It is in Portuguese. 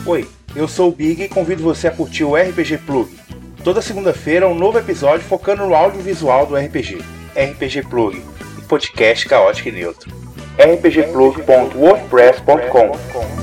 Oi, eu sou o Big e convido você a curtir o RPG Plug. Toda segunda-feira um novo episódio focando no audiovisual do RPG. RPG Plug, um podcast caótico e neutro. rpgplug.wordpress.com